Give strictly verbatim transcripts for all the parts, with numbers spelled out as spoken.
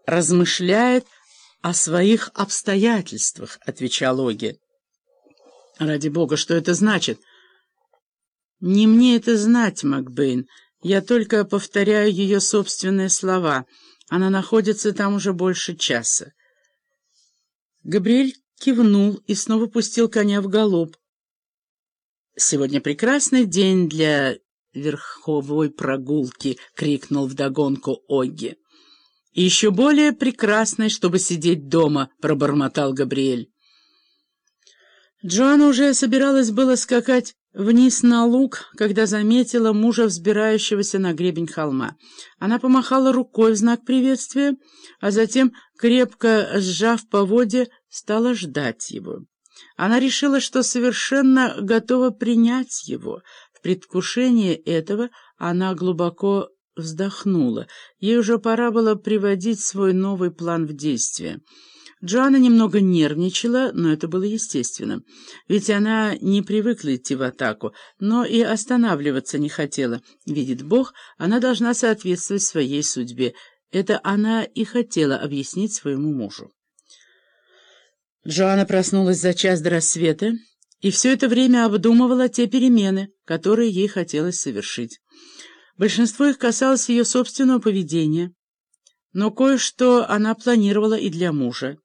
размышляет о своих обстоятельствах», — отвечал Оги. «Ради бога, что это значит?» «Не мне это знать, Макбейн. Я только повторяю ее собственные слова. Она находится там уже больше часа». Габриэль кивнул и снова пустил коня в галоп. «Сегодня прекрасный день для верховой прогулки», — крикнул вдогонку Огги. «И еще более прекрасный, чтобы сидеть дома», — пробормотал Габриэль. Джоанна уже собиралась было скакать вниз на луг, когда заметила мужа, взбирающегося на гребень холма. Она помахала рукой в знак приветствия, а затем, крепко сжав поводья, стала ждать его. Она решила, что совершенно готова принять его. В предвкушении этого она глубоко вздохнула. Ей уже пора было приводить свой новый план в действие. Джоанна немного нервничала, но это было естественно, ведь она не привыкла идти в атаку, но и останавливаться не хотела. Видит Бог, она должна соответствовать своей судьбе. Это она и хотела объяснить своему мужу. Джоанна проснулась за час до рассвета и все это время обдумывала те перемены, которые ей хотелось совершить. Большинство их касалось ее собственного поведения, но кое-что она планировала и для мужа.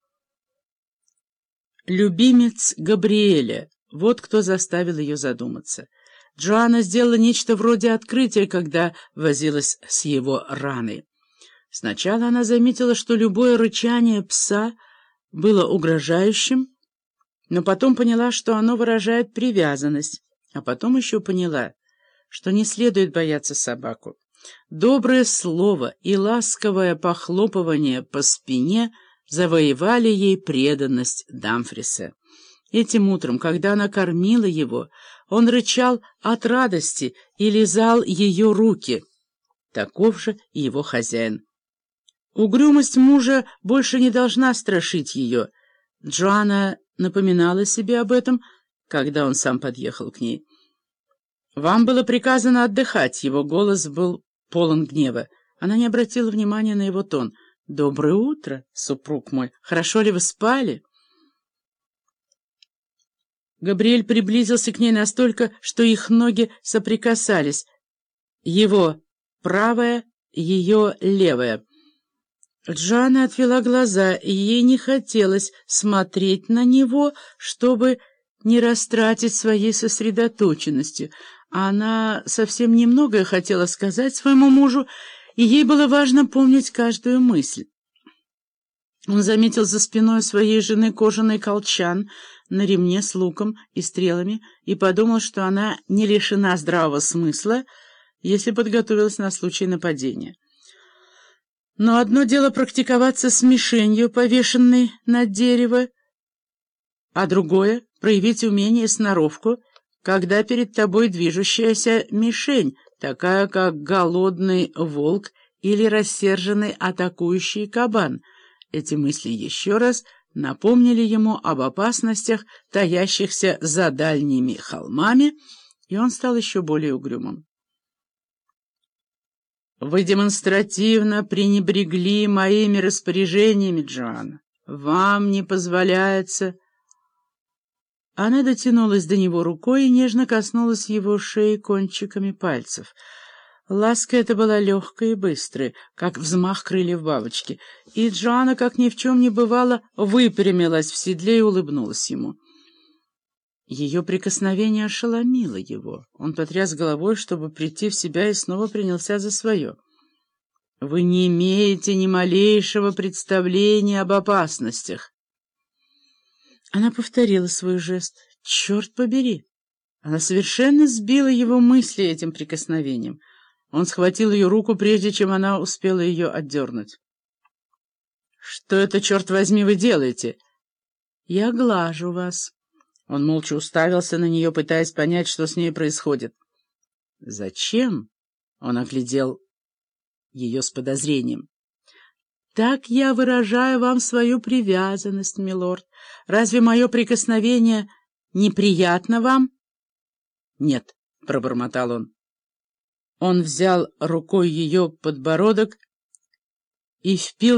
Любимец Габриэля — вот кто заставил ее задуматься. Джоанна сделала нечто вроде открытия, когда возилась с его раной. Сначала она заметила, что любое рычание пса было угрожающим, но потом поняла, что оно выражает привязанность, а потом еще поняла, что не следует бояться собаку. Доброе слово и ласковое похлопывание по спине завоевали ей преданность Дамфриса. Этим утром, когда она кормила его, он рычал от радости и лизал ее руки. Таков же и его хозяин. Угрюмость мужа больше не должна страшить ее. Джоанна напоминала себе об этом, когда он сам подъехал к ней. «Вам было приказано отдыхать», — его голос был полон гнева. Она не обратила внимания на его тон. «Доброе утро, супруг мой. Хорошо ли вы спали?» Габриэль приблизился к ней настолько, что их ноги соприкасались. Его правая, ее левая. Джоанна отвела глаза, и ей не хотелось смотреть на него, чтобы не растратить своей сосредоточенностью. Она совсем немногое хотела сказать своему мужу, и ей было важно помнить каждую мысль. Он заметил за спиной своей жены кожаный колчан на ремне с луком и стрелами и подумал, что она не лишена здравого смысла, если подготовилась на случай нападения. Но одно дело практиковаться с мишенью, повешенной на дерево, а другое — проявить умение и сноровку, когда перед тобой движущаяся мишень, такая как голодный волк или рассерженный атакующий кабан. Эти мысли еще раз напомнили ему об опасностях, таящихся за дальними холмами, и он стал еще более угрюмым. «Вы демонстративно пренебрегли моими распоряжениями, Джоанна. Вам не позволяется...» Она дотянулась до него рукой и нежно коснулась его шеи кончиками пальцев. Ласка эта была легкой и быстрой, как взмах крыльев бабочки, и Джоанна, как ни в чем не бывало, выпрямилась в седле и улыбнулась ему. Ее прикосновение ошеломило его. Он потряс головой, чтобы прийти в себя, и снова принялся за свое. «Вы не имеете ни малейшего представления об опасностях». Она повторила свой жест. «Черт побери!» Она совершенно сбила его мысли этим прикосновением. Он схватил ее руку, прежде чем она успела ее отдернуть. «Что это, черт возьми, вы делаете?» «Я глажу вас». Он молча уставился на нее, пытаясь понять, что с ней происходит. «Зачем?» — он оглядел ее с подозрением. «Так я выражаю вам свою привязанность, милорд. Разве мое прикосновение неприятно вам?» «Нет», — пробормотал он. Он взял рукой ее подбородок и впил